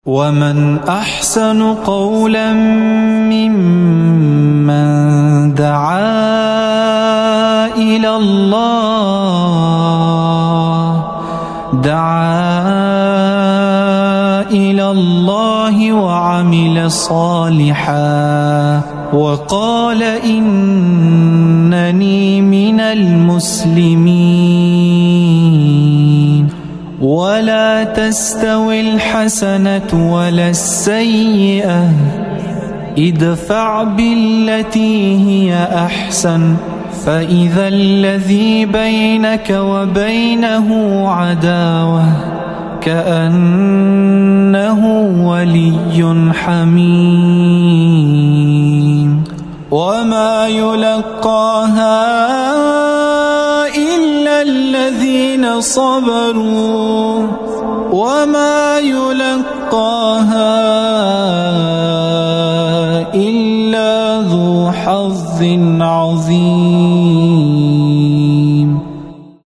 ومن أحسن قولا ممن دعا إلى الله وعمل صالحا وقال إنني من المسلمين. ولا تستوي الحسنة ولا السيئة، ادفع بالتي هي أحسن فإذا الذي بينك وبينه عداوة كأنه ولي حميم. وما يلقاها إلا الذين صبروا وما يلقاها إلا ذو حظ عظيم.